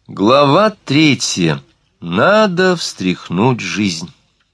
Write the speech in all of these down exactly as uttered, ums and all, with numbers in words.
Глава третья. Надо встряхнуть жизнь.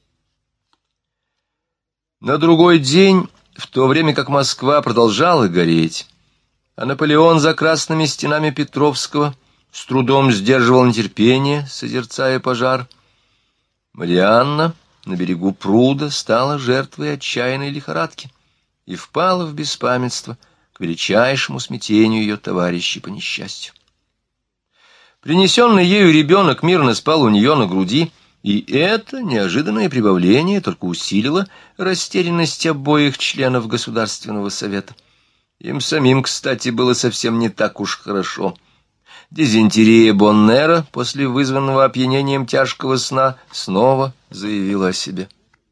На другой день, в то время как Москва продолжала гореть, а Наполеон за красными стенами Петровского с трудом сдерживал нетерпение, созерцая пожар, Марианна на берегу пруда стала жертвой отчаянной лихорадки и впала в беспамятство к величайшему смятению ее товарищей по несчастью. Принесенный ею ребенок мирно спал у нее на груди, и это неожиданное прибавление только усилило растерянность обоих членов Государственного совета. Им самим, кстати, было совсем не так уж хорошо. Дизентерия Боннера после вызванного опьянением тяжкого сна снова заявила о себе.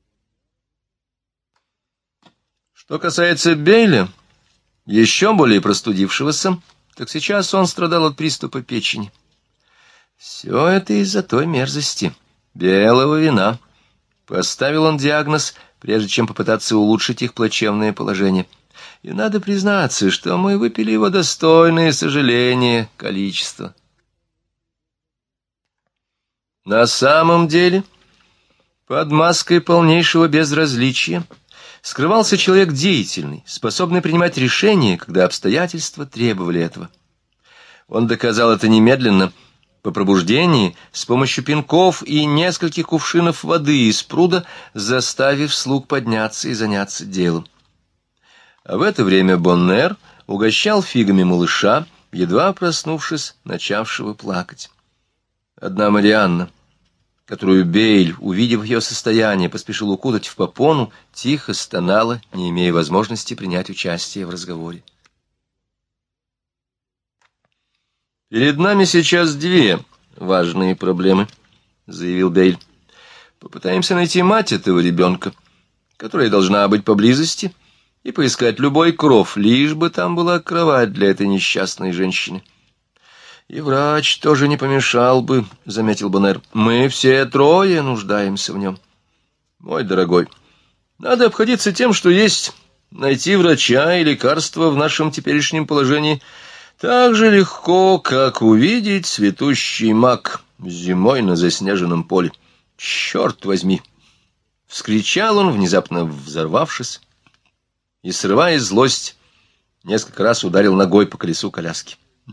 Что касается Бейля, еще более простудившегося, так сейчас он страдал от приступа печени. Все это из-за той мерзости, белого вина. Поставил он диагноз, прежде чем попытаться улучшить их плачевное положение. И надо признаться, что мы выпили его достойное сожаление количество. На самом деле, под маской полнейшего безразличия скрывался человек деятельный, способный принимать решения, когда обстоятельства требовали этого. Он доказал это немедленно, по пробуждении, с помощью пинков и нескольких кувшинов воды из пруда, заставив слуг подняться и заняться делом. А в это время Боннер угощал фигами малыша, едва проснувшись, начавшего плакать. Одна Марианна, которую Бейль, увидев ее состояние, поспешил укутать в попону, тихо стонала, не имея возможности принять участие в разговоре. «Перед нами сейчас две важные проблемы», — заявил Бейль. «Попытаемся найти мать этого ребенка, которая должна быть поблизости, и поискать любой кров, лишь бы там была кровать для этой несчастной женщины. И врач тоже не помешал бы», — заметил Боннер. «Мы все трое нуждаемся в нем. Мой дорогой, надо обходиться тем, что есть. Найти врача и лекарства в нашем теперешнем положении — так же легко, как увидеть цветущий мак зимой на заснеженном поле. Черт возьми! — вскричал он, внезапно взорвавшись, и, срывая злость, несколько раз ударил ногой по колесу коляски.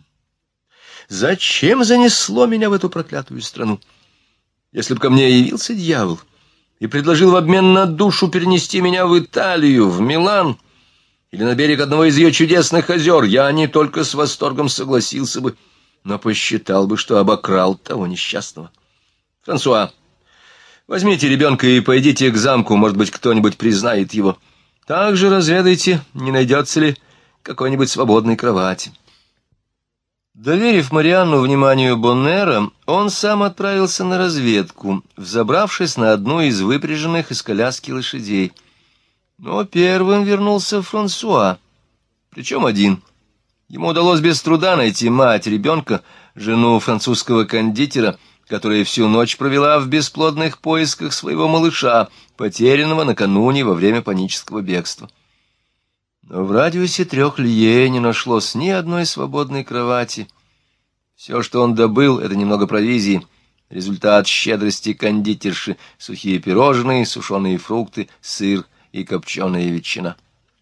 Зачем занесло меня в эту проклятую страну? Если бы ко мне явился дьявол и предложил в обмен на душу перенести меня в Италию, в Милан или на берег одного из ее чудесных озер, я не только с восторгом согласился бы, но посчитал бы, что обокрал того несчастного. Франсуа, возьмите ребенка и пойдите к замку, может быть, кто-нибудь признает его. Также разведайте, не найдется ли какой-нибудь свободной кровати». Доверив Марианну вниманию Боннера, он сам отправился на разведку, взобравшись на одну из выпряженных из коляски лошадей. Но первым вернулся Франсуа, причем один. Ему удалось без труда найти мать ребенка, жену французского кондитера, которая всю ночь провела в бесплодных поисках своего малыша, потерянного накануне во время панического бегства. Но в радиусе трех лье не нашлось ни одной свободной кровати. Все, что он добыл, — это немного провизии, результат щедрости кондитерши: сухие пирожные, сушеные фрукты, сыр и копченая ветчина.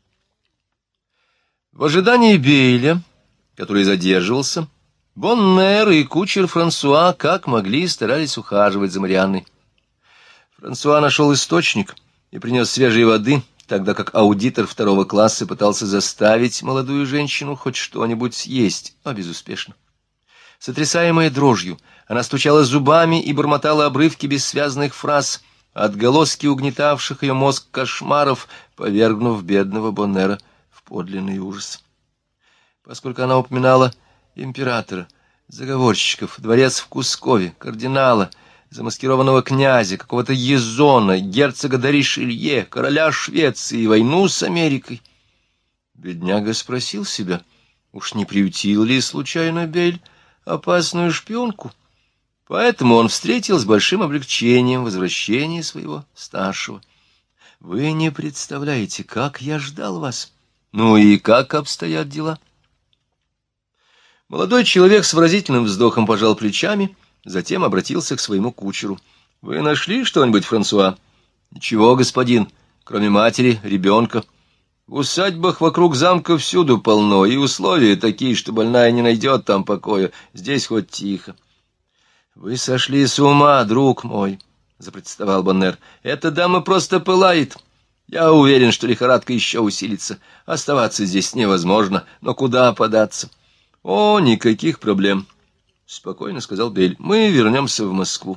В ожидании Бейля, который задерживался, Боннер и кучер Франсуа как могли старались ухаживать за Марианной. Франсуа нашел источник и принес свежей воды, тогда как аудитор второго класса пытался заставить молодую женщину хоть что-нибудь съесть, но безуспешно. Сотрясаемая дрожью, она стучала зубами и бормотала обрывки бессвязных фраз, отголоски угнетавших ее мозг кошмаров, повергнув бедного Боннера в подлинный ужас. Поскольку она упоминала императора, заговорщиков, дворец в Кускове, кардинала, замаскированного князя, какого-то Езона, герцога Дариш-Илье, короля Швеции и войну с Америкой, бедняга спросил себя, уж не приютил ли случайно Бейль опасную шпионку? Поэтому он встретил с большим облегчением возвращение своего старшего. «Вы не представляете, как я ждал вас. Ну и как обстоят дела?» Молодой человек с выразительным вздохом пожал плечами, затем обратился к своему кучеру. — Вы нашли что-нибудь, Франсуа? — Ничего, господин, кроме матери, ребенка. В усадьбах вокруг замка всюду полно, и условия такие, что больная не найдет там покоя. Здесь хоть тихо. — Вы сошли с ума, друг мой, — запротестовал Боннер. — Эта дама просто пылает. Я уверен, что лихорадка еще усилится. Оставаться здесь невозможно, но куда податься? — О, никаких проблем, — спокойно сказал Бель. — Мы вернемся в Москву.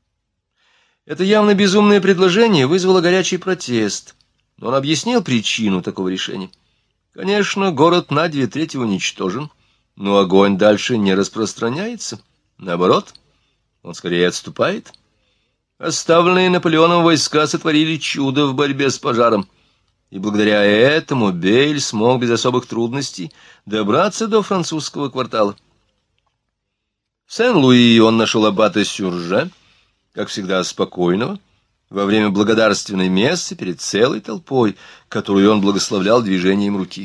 Это явно безумное предложение вызвало горячий протест, но он объяснил причину такого решения. Конечно, город на две трети уничтожен, но огонь дальше не распространяется. Наоборот, он скорее отступает. Оставленные Наполеоном войска сотворили чудо в борьбе с пожаром, и благодаря этому Бель смог без особых трудностей добраться до французского квартала. В Сен-Луи он нашел аббата Сюрже, как всегда спокойного, во время благодарственной мессы перед целой толпой, которую он благословлял движением руки.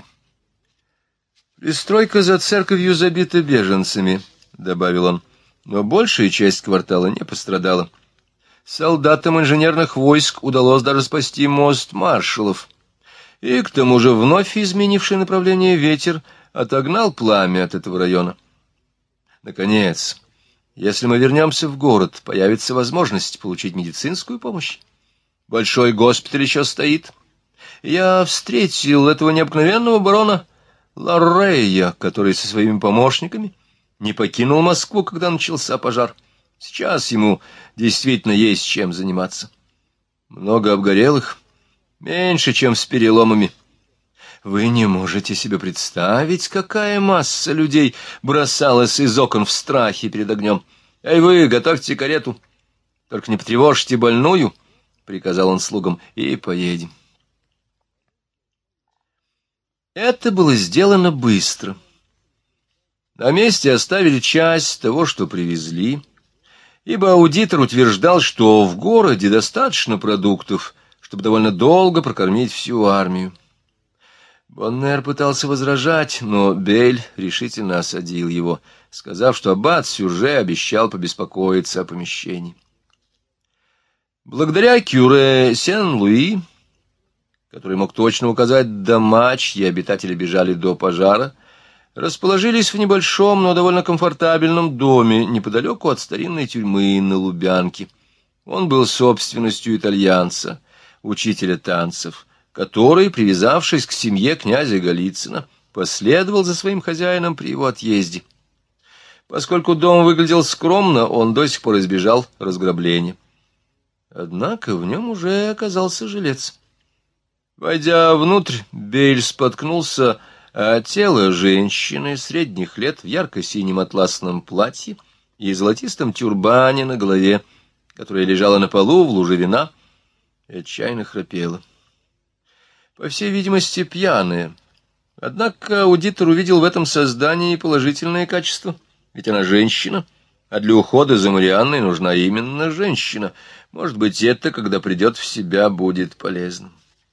«Пристройка за церковью забита беженцами», — добавил он, — «но большая часть квартала не пострадала. Солдатам инженерных войск удалось даже спасти мост маршалов. И к тому же вновь изменивший направление ветер отогнал пламя от этого района. Наконец, если мы вернемся в город, появится возможность получить медицинскую помощь. Большой госпиталь еще стоит. Я встретил этого необыкновенного барона Ларрея, который со своими помощниками не покинул Москву, когда начался пожар. Сейчас ему действительно есть чем заниматься. Много обгорелых, меньше, чем с переломами. Вы не можете себе представить, какая масса людей бросалась из окон в страхе перед огнем. Эй, вы, готовьте карету. Только не потревожьте больную, — приказал он слугам, — и поедем. Это было сделано быстро. На месте оставили часть того, что привезли, ибо аудитор утверждал, что в городе достаточно продуктов, чтобы довольно долго прокормить всю армию. Боннер пытался возражать, но Бель решительно осадил его, сказав, что аббат Сюрже обещал побеспокоиться о помещении. Благодаря кюре Сен-Луи, который мог точно указать дома, чьи обитатели бежали до пожара, расположились в небольшом, но довольно комфортабельном доме неподалеку от старинной тюрьмы на Лубянке. Он был собственностью итальянца, учителя танцев, который, привязавшись к семье князя Голицына, последовал за своим хозяином при его отъезде. Поскольку дом выглядел скромно, он до сих пор избежал разграбления. Однако в нем уже оказался жилец. Войдя внутрь, Бель споткнулся о тело женщины средних лет в ярко-синем атласном платье и золотистом тюрбане на голове, которая лежала на полу в луже вина и отчаянно храпела. По всей видимости, пьяная. Однако аудитор увидел в этом создании положительное качество, ведь она женщина, а для ухода за Марианной нужна именно женщина. Может быть, это, когда придет в себя, будет полезным.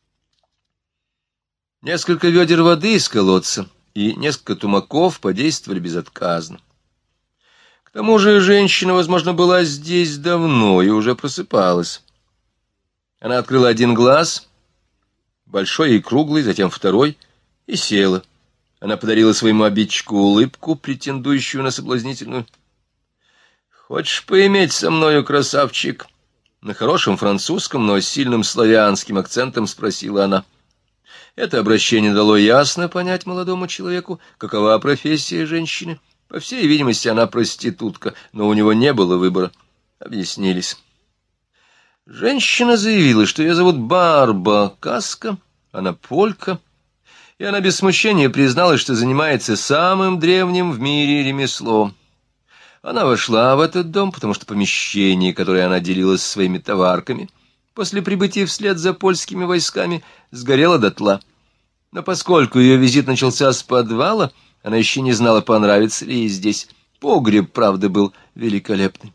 Несколько ведер воды из колодца и несколько тумаков подействовали безотказно. К тому же женщина, возможно, была здесь давно и уже просыпалась. Она открыла один глаз, большой и круглый, затем второй, и села. Она подарила своему обидчику улыбку, претендующую на соблазнительную. «Хочешь поиметь со мною, красавчик?» На хорошем французском, но с сильным славянским акцентом спросила она. Это обращение дало ясно понять молодому человеку, какова профессия женщины. По всей видимости, она проститутка, но у него не было выбора. Объяснились. Женщина заявила, что ее зовут Барба Каска, она полька, и она без смущения призналась, что занимается самым древним в мире ремеслом. Она вошла в этот дом, потому что помещение, которое она делила со своими товарками, после прибытия вслед за польскими войсками, сгорело дотла. Но поскольку ее визит начался с подвала, она еще не знала, понравится ли ей здесь. Погреб, правда, был великолепный.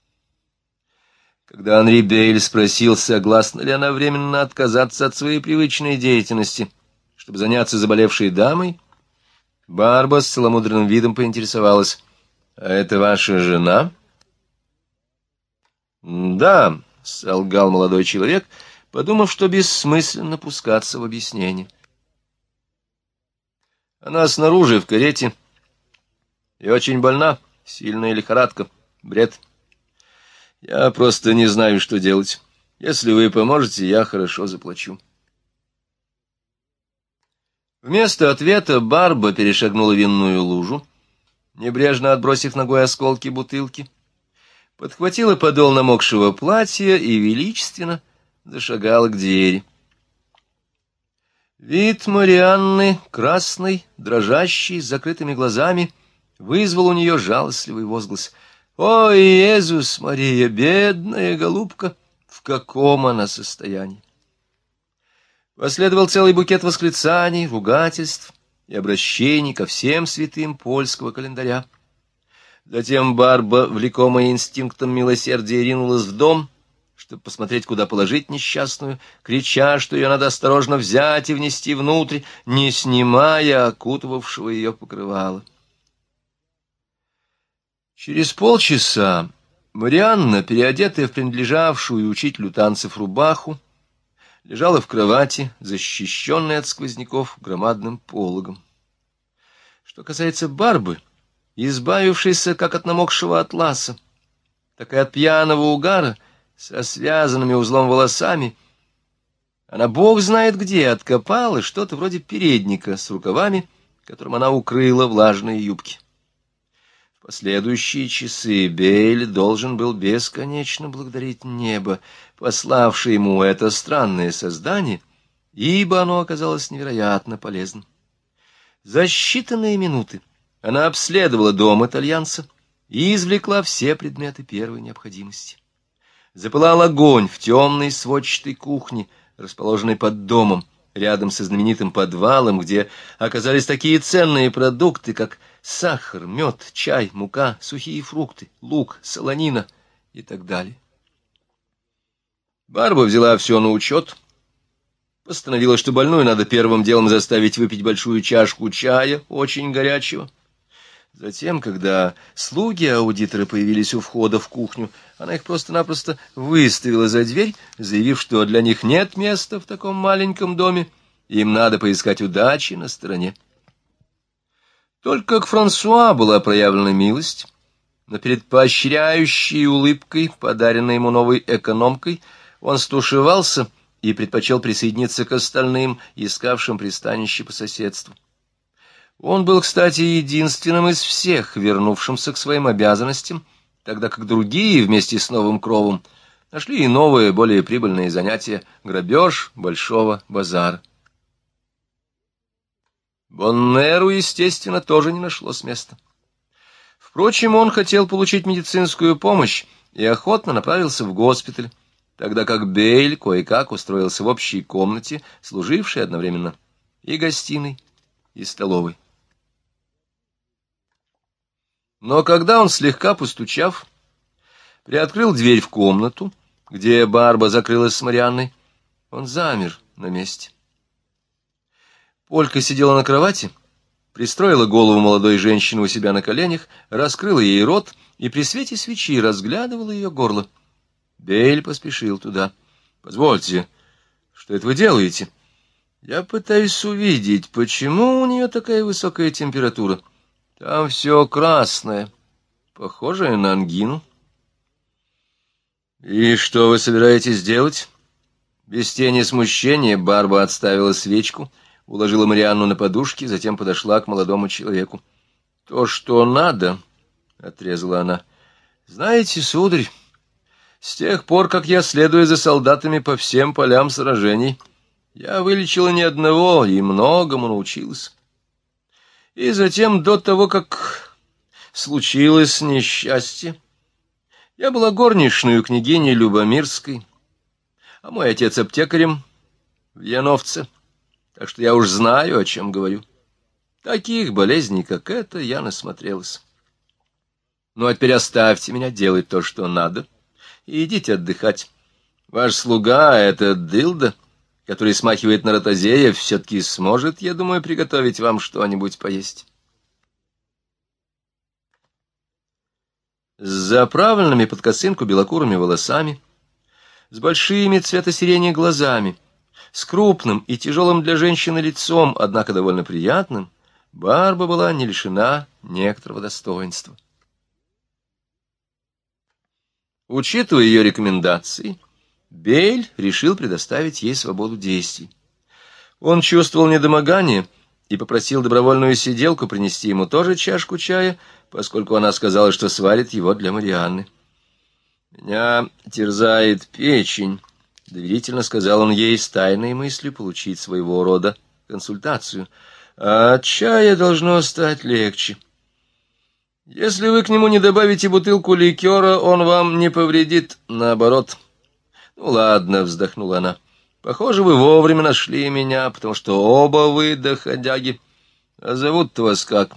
Когда Анри Бель спросил, согласна ли она временно отказаться от своей привычной деятельности, чтобы заняться заболевшей дамой, Барба с целомудренным видом поинтересовалась: «А это ваша жена?» «Да», — солгал молодой человек, подумав, что бессмысленно пускаться в объяснение. «Она снаружи, в карете, и очень больна, сильная лихорадка, бред. Я просто не знаю, что делать. Если вы поможете, я хорошо заплачу». Вместо ответа Барба перешагнула винную лужу, небрежно отбросив ногой осколки бутылки, подхватила подол намокшего платья и величественно зашагала к двери. Вид Марианны, красный, дрожащий, с закрытыми глазами, вызвал у нее жалостливый возглас. «Ой, Иисус Мария, бедная голубка! В каком она состоянии!» Последовал целый букет восклицаний, ругательств и обращений ко всем святым польского календаря. Затем Барба, влекомая инстинктом милосердия, ринулась в дом, чтобы посмотреть, куда положить несчастную, крича, что ее надо осторожно взять и внести внутрь, не снимая окутывавшего ее покрывала. Через полчаса Марианна, переодетая в принадлежавшую учителю танцев рубаху, лежала в кровати, защищенной от сквозняков громадным пологом. Что касается Барбы, избавившейся как от намокшего атласа, так и от пьяного угара, со связанными узлом волосами, она бог знает где откопала что-то вроде передника с рукавами, которым она укрыла влажные юбки. В последующие часы Бейль должен был бесконечно благодарить небо, пославшее ему это странное создание, ибо оно оказалось невероятно полезным. За считанные минуты она обследовала дом итальянца и извлекла все предметы первой необходимости. Запылал огонь в темной сводчатой кухне, расположенной под домом, рядом со знаменитым подвалом, где оказались такие ценные продукты, как сахар, мед, чай, мука, сухие фрукты, лук, солонина и так далее. Барба взяла все на учет, постановила, что больную надо первым делом заставить выпить большую чашку чая, очень горячего. Затем, когда слуги-аудиторы появились у входа в кухню, она их просто-напросто выставила за дверь, заявив, что для них нет места в таком маленьком доме, им надо поискать удачи на стороне. Только к Франсуа была проявлена милость, но перед поощряющей улыбкой, подаренной ему новой экономкой, он стушевался и предпочел присоединиться к остальным, искавшим пристанище по соседству. Он был, кстати, единственным из всех, вернувшимся к своим обязанностям, тогда как другие, вместе с новым кровом, нашли и новые, более прибыльные занятия — грабеж большого базара. Боннеру, естественно, тоже не нашлось места. Впрочем, он хотел получить медицинскую помощь и охотно направился в госпиталь, тогда как Бейль кое-как устроился в общей комнате, служившей одновременно и гостиной, и столовой. Но когда он, слегка постучав, приоткрыл дверь в комнату, где Барба закрылась с Марианной, он замер на месте. Полька сидела на кровати, пристроила голову молодой женщины у себя на коленях, раскрыла ей рот и при свете свечи разглядывала ее горло. Бейль поспешил туда. — Позвольте, что это вы делаете? — Я пытаюсь увидеть, почему у нее такая высокая температура. Там все красное, похожее на ангину. — И что вы собираетесь делать? Без тени смущения Барба отставила свечку, уложила Марианну на подушки, затем подошла к молодому человеку. — То, что надо, — отрезала она. — Знаете, сударь, с тех пор, как я следую за солдатами по всем полям сражений, я вылечила ни одного и многому научилась. И затем, до того, как случилось несчастье, я была горничной у княгини Любомирской, а мой отец аптекарем в Яновце, так что я уж знаю, о чем говорю. Таких болезней, как эта, я насмотрелась. Ну, а теперь оставьте меня делать то, что надо, и идите отдыхать. Ваш слуга, этот дылда, который смахивает на ротозея, все-таки сможет, я думаю, приготовить вам что-нибудь поесть. с заправленными под косынку белокурыми волосами, с большими цвета сирени глазами, с крупным и тяжелым для женщины лицом, однако довольно приятным, Барба была не лишена некоторого достоинства. Учитывая ее рекомендации, Бейль решил предоставить ей свободу действий. Он чувствовал недомогание и попросил добровольную сиделку принести ему тоже чашку чая, поскольку она сказала, что сварит его для Марианны. «Меня терзает печень», — доверительно сказал он ей с тайной мыслью получить своего рода консультацию. «А от чая должно стать легче. Если вы к нему не добавите бутылку ликера, он вам не повредит, наоборот». «Ну ладно», — вздохнула она. «Похоже, вы вовремя нашли меня, потому что оба вы доходяги. А зовут-то вас как?»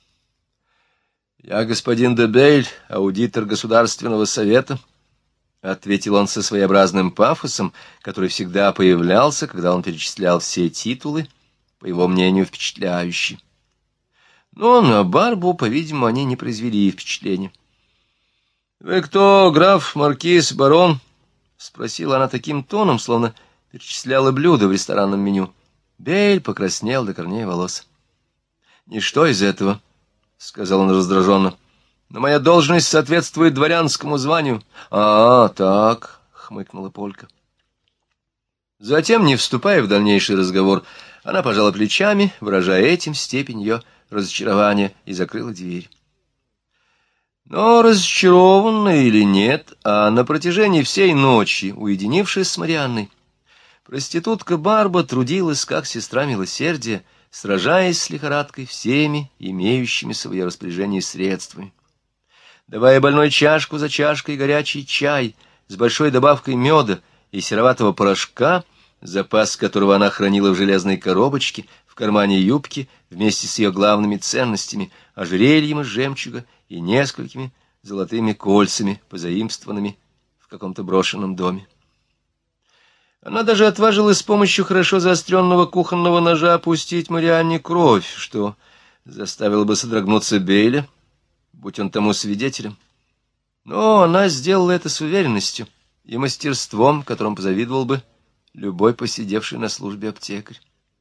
«Я господин де Бейль, аудитор Государственного совета», — ответил он со своеобразным пафосом, который всегда появлялся, когда он перечислял все титулы, по его мнению, впечатляющие. Но на Барбу, по-видимому, они не произвели впечатления. «Вы кто, граф, маркиз, барон?» — спросила она таким тоном, словно перечисляла блюда в ресторанном меню. Бейль покраснел до корней волос. «Ничто из этого», — сказал он раздраженно. «Но моя должность соответствует дворянскому званию». «А, так», — хмыкнула Полька. Затем, не вступая в дальнейший разговор, она пожала плечами, выражая этим степень ее разочарования, и закрыла дверь. Но, разочарованная или нет, а на протяжении всей ночи, уединившись с Марианной, проститутка Барба трудилась как сестра милосердия, сражаясь с лихорадкой всеми имеющимися в ее распоряжении средствами. Давая больной чашку за чашкой горячий чай с большой добавкой меда и сероватого порошка, запас которого она хранила в железной коробочке в кармане юбки вместе с ее главными ценностями — ожерельем из жемчуга и несколькими золотыми кольцами, позаимствованными в каком-то брошенном доме. Она даже отважилась с помощью хорошо заостренного кухонного ножа опустить Марианне кровь, что заставило бы содрогнуться Бейля, будь он тому свидетелем. Но она сделала это с уверенностью и мастерством, которым позавидовал бы любой посидевший на службе аптекарь.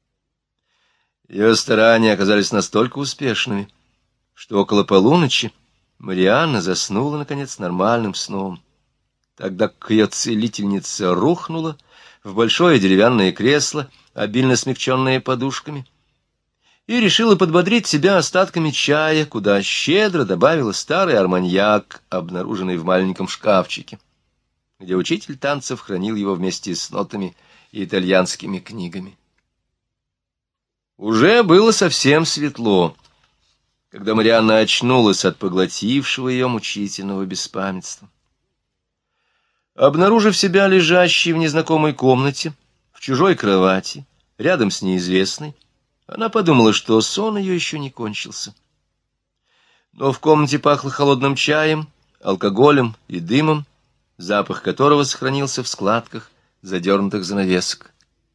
Ее старания оказались настолько успешными, что около полуночи Марианна заснула, наконец, нормальным сном, тогда как ее целительница рухнула в большое деревянное кресло, обильно смягченное подушками, и решила подбодрить себя остатками чая, куда щедро добавила старый арманьяк, обнаруженный в маленьком шкафчике, где учитель танцев хранил его вместе с нотами и итальянскими книгами. Уже было совсем светло, когда Марианна очнулась от поглотившего ее мучительного беспамятства. Обнаружив себя лежащей в незнакомой комнате, в чужой кровати, рядом с неизвестной, она подумала, что сон ее еще не кончился. Но в комнате пахло холодным чаем, алкоголем и дымом, запах которого сохранился в складках задернутых занавесок.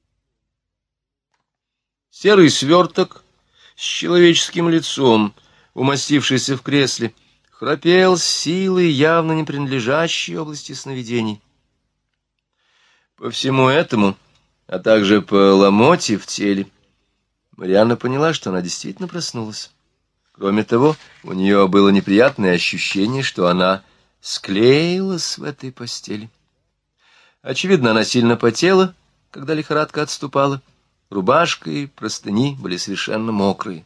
Серый сверток с человеческим лицом, умастившийся в кресле, храпел с силой, явно не принадлежащей области сновидений. По всему этому, а также по ломоте в теле, Марианна поняла, что она действительно проснулась. Кроме того, у нее было неприятное ощущение, что она склеилась в этой постели. Очевидно, она сильно потела, когда лихорадка отступала. Рубашка и простыни были совершенно мокрые.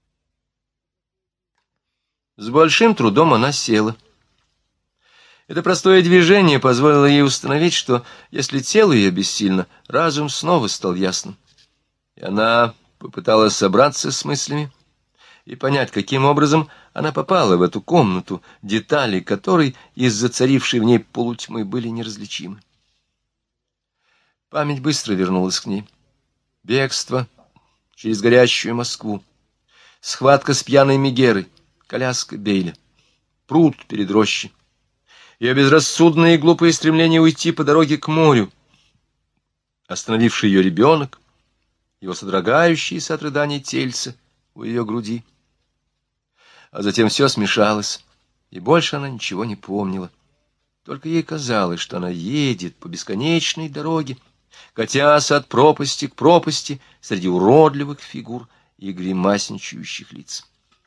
С большим трудом она села. Это простое движение позволило ей установить, что, если тело ее бессильно, разум снова стал ясным. И она попыталась собраться с мыслями и понять, каким образом она попала в эту комнату, детали которой из-за царившей в ней полутьмы были неразличимы. Память быстро вернулась к ней. Бегство через горящую Москву, схватка с пьяной Мегерой, коляска Бейля, пруд перед рощей, ее безрассудное и глупое стремление уйти по дороге к морю, остановивший ее ребенок, его содрогающиеся от рыданий тельца у ее груди. А затем все смешалось, и больше она ничего не помнила. Только ей казалось, что она едет по бесконечной дороге, катясь от пропасти к пропасти среди уродливых фигур и гримасничающих лиц.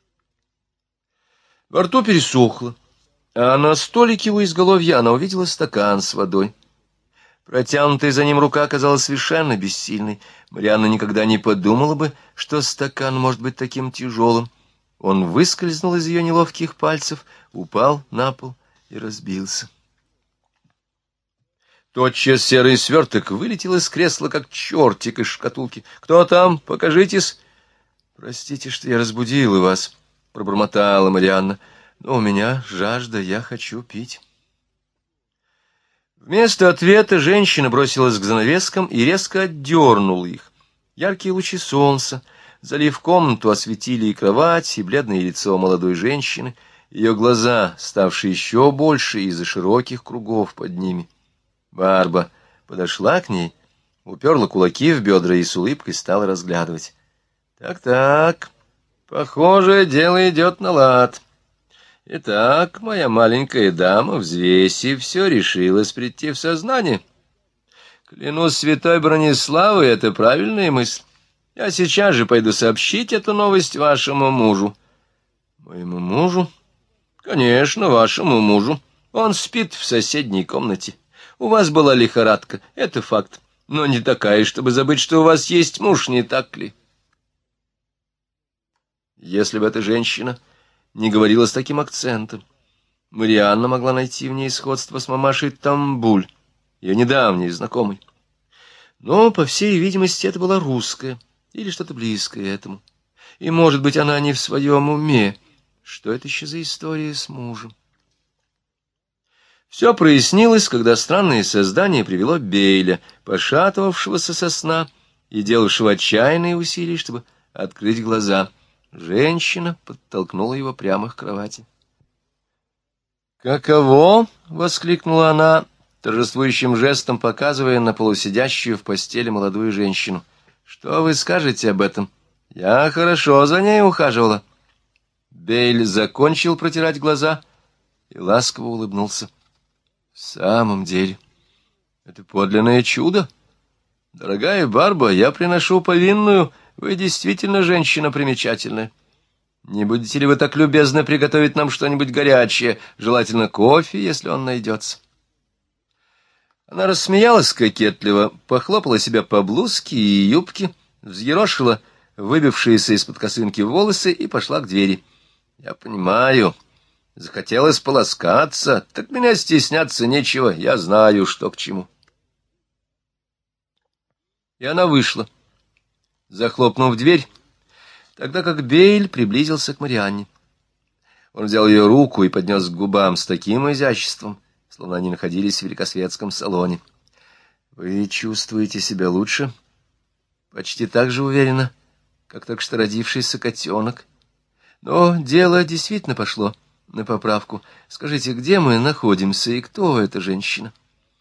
Во рту пересохло, а на столике у изголовья она увидела стакан с водой. Протянутая за ним рука оказалась совершенно бессильной. Марианна никогда не подумала бы, что стакан может быть таким тяжелым. Он выскользнул из ее неловких пальцев, упал на пол и разбился. Тотчас серый сверток вылетел из кресла, как чертик из шкатулки. «Кто там? Покажитесь!» «Простите, что я разбудила вас», — пробормотала Марианна. «Но у меня жажда, я хочу пить». Вместо ответа женщина бросилась к занавескам и резко отдернула их. Яркие лучи солнца, залив комнату, осветили и кровать, и бледное лицо молодой женщины, ее глаза, ставшие еще больше из-за широких кругов под ними. Барба подошла к ней, уперла кулаки в бедра и с улыбкой стала разглядывать. «Так-так, похоже, дело идет на лад. Итак, моя маленькая дама, взвесив все, решилась прийти в сознание. Клянусь святой Брониславой, это правильная мысль. Я сейчас же пойду сообщить эту новость вашему мужу». «Моему мужу?» «Конечно, вашему мужу. Он спит в соседней комнате. У вас была лихорадка, это факт, но не такая, чтобы забыть, что у вас есть муж, не так ли?» Если бы эта женщина не говорила с таким акцентом, Марианна могла найти в ней сходство с мамашей Тамбуль, ее недавней знакомой. Но, по всей видимости, это была русская или что-то близкое этому. И, может быть, она не в своем уме. Что это еще за история с мужем? Все прояснилось, когда странное создание привело Бейля, пошатывавшегося со сна и делавшего отчаянные усилия, чтобы открыть глаза. Женщина подтолкнула его прямо к кровати. «Каково?» — воскликнула она, торжествующим жестом показывая на полусидящую в постели молодую женщину. «Что вы скажете об этом? Я хорошо за ней ухаживала». Бейль закончил протирать глаза и ласково улыбнулся. «В самом деле, это подлинное чудо. Дорогая Барба, я приношу повинную. Вы действительно женщина примечательная. Не будете ли вы так любезны приготовить нам что-нибудь горячее, желательно кофе, если он найдется?» Она рассмеялась кокетливо, похлопала себя по блузке и юбке, взъерошила выбившиеся из-под косынки волосы и пошла к двери. «Я понимаю, захотелось полоскаться, так меня стесняться нечего, я знаю, что к чему». И она вышла, захлопнув дверь, тогда как Бейль приблизился к Марианне. Он взял ее руку и поднес к губам с таким изяществом, словно они находились в великосветском салоне. «Вы чувствуете себя лучше? Почти так же уверенно, как только что родившийся котенок. Но дело действительно пошло на поправку. Скажите, где мы находимся и кто эта женщина?»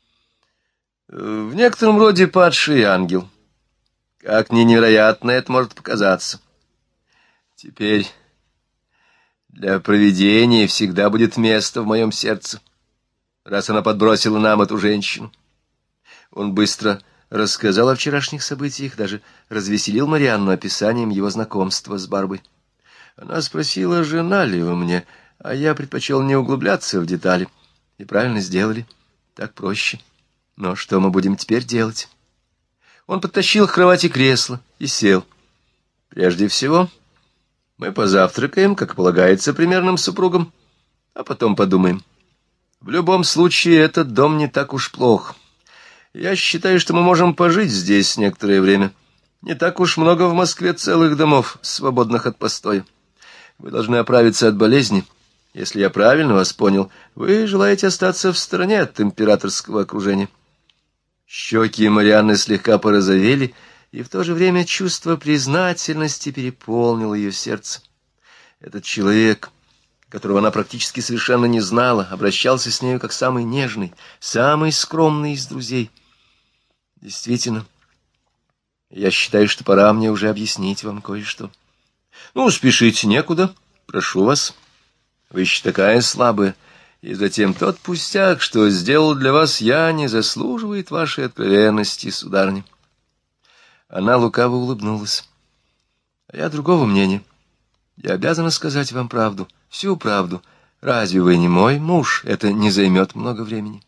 «В некотором роде падший ангел. Как ни невероятно это может показаться. Теперь для провидения всегда будет место в моем сердце, раз она подбросила нам эту женщину». Он быстро рассказал о вчерашних событиях, даже развеселил Марианну описанием его знакомства с Барбой. Она спросила, жена ли вы мне, а я предпочел не углубляться в детали. И правильно сделали, так проще. Но что мы будем теперь делать? Он подтащил к кровати кресло и сел. «Прежде всего, мы позавтракаем, как полагается примерным супругам, а потом подумаем. В любом случае, этот дом не так уж плох. Я считаю, что мы можем пожить здесь некоторое время. Не так уж много в Москве целых домов, свободных от постоя. Вы должны оправиться от болезни. Если я правильно вас понял, вы желаете остаться в стороне от императорского окружения». Щеки Марианны слегка порозовели, и в то же время чувство признательности переполнило ее сердце. Этот человек, которого она практически совершенно не знала, обращался с нею как самый нежный, самый скромный из друзей. Действительно, я считаю, что пора мне уже объяснить вам кое-что. Ну, спешить некуда, прошу вас. Вы еще такая слабая. И затем тот пустяк, что сделал для вас я, не заслуживает вашей откровенности, сударыня. Она лукаво улыбнулась. А я другого мнения. Я обязана сказать вам правду, всю правду. Разве вы не мой муж? Это не займет много времени.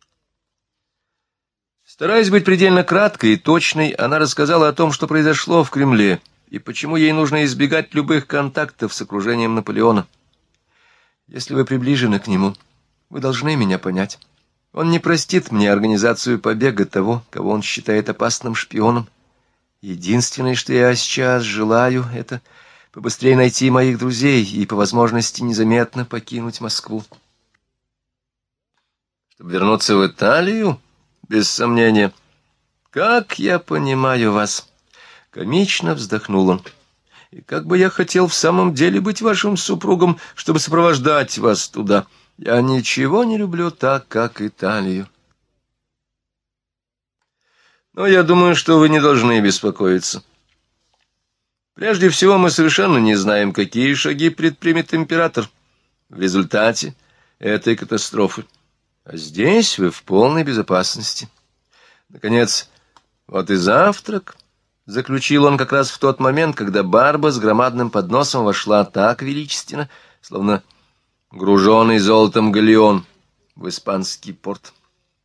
Стараясь быть предельно краткой и точной, она рассказала о том, что произошло в Кремле, и почему ей нужно избегать любых контактов с окружением Наполеона. Если вы приближены к нему, вы должны меня понять. Он не простит мне организацию побега того, кого он считает опасным шпионом. Единственное, что я сейчас желаю, это побыстрее найти моих друзей и, по возможности, незаметно покинуть Москву. Чтобы вернуться в Италию? Без сомнения. Как я понимаю вас? Комично вздохнул он. И как бы я хотел в самом деле быть вашим супругом, чтобы сопровождать вас туда. Я ничего не люблю так, как Италию. Но я думаю, что вы не должны беспокоиться. Прежде всего, мы совершенно не знаем, какие шаги предпримет император в результате этой катастрофы. А здесь вы в полной безопасности. Наконец, вот и завтрак. Заключил он как раз в тот момент, когда Барба с громадным подносом вошла так величественно, словно груженный золотом галеон в испанский порт.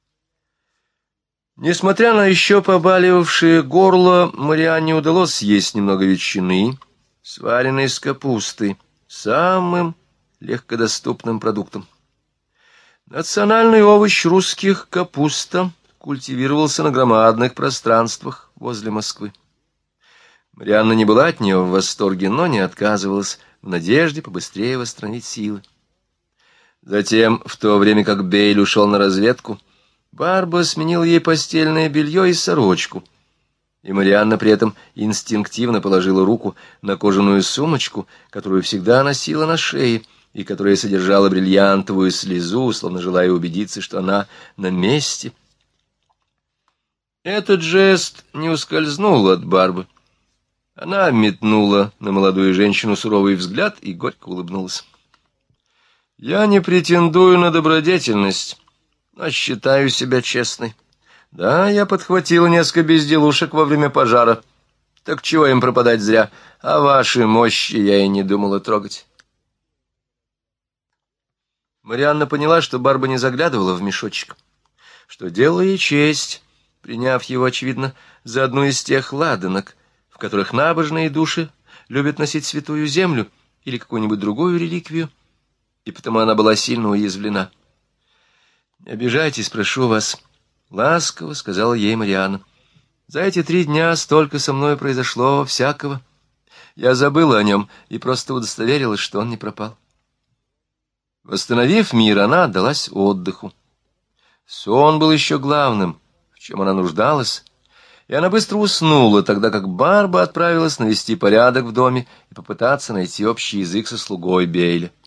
Несмотря на еще побаливавшее горло, Марианне удалось съесть немного ветчины, сваренной с капустой, самым легкодоступным продуктом. Национальный овощ русских — капуста культивировался на громадных пространствах возле Москвы. Марианна не была от нее в восторге, но не отказывалась в надежде побыстрее восстановить силы. Затем, в то время как Бейль ушел на разведку, Барба сменил ей постельное белье и сорочку, и Марианна при этом инстинктивно положила руку на кожаную сумочку, которую всегда носила на шее, и которая содержала бриллиантовую слезу, словно желая убедиться, что она на месте. Этот жест не ускользнул от Барбы. Она метнула на молодую женщину суровый взгляд и горько улыбнулась. «Я не претендую на добродетельность, но считаю себя честной. Да, я подхватила несколько безделушек во время пожара. Так чего им пропадать зря? А ваши мощи я и не думала трогать». Марианна поняла, что Барба не заглядывала в мешочек, что делала ей честь, приняв его, очевидно, за одну из тех ладанок, в которых набожные души любят носить святую землю или какую-нибудь другую реликвию, и потому она была сильно уязвлена. «Не обижайтесь, прошу вас», — ласково сказала ей Марианна. «За эти три дня столько со мной произошло всякого. Я забыла о нем и просто удостоверилась, что он не пропал». Восстановив мир, она отдалась отдыху. Сон был еще главным, в чем она нуждалась, и она быстро уснула, тогда как Барба отправилась навести порядок в доме и попытаться найти общий язык со слугой Бейля.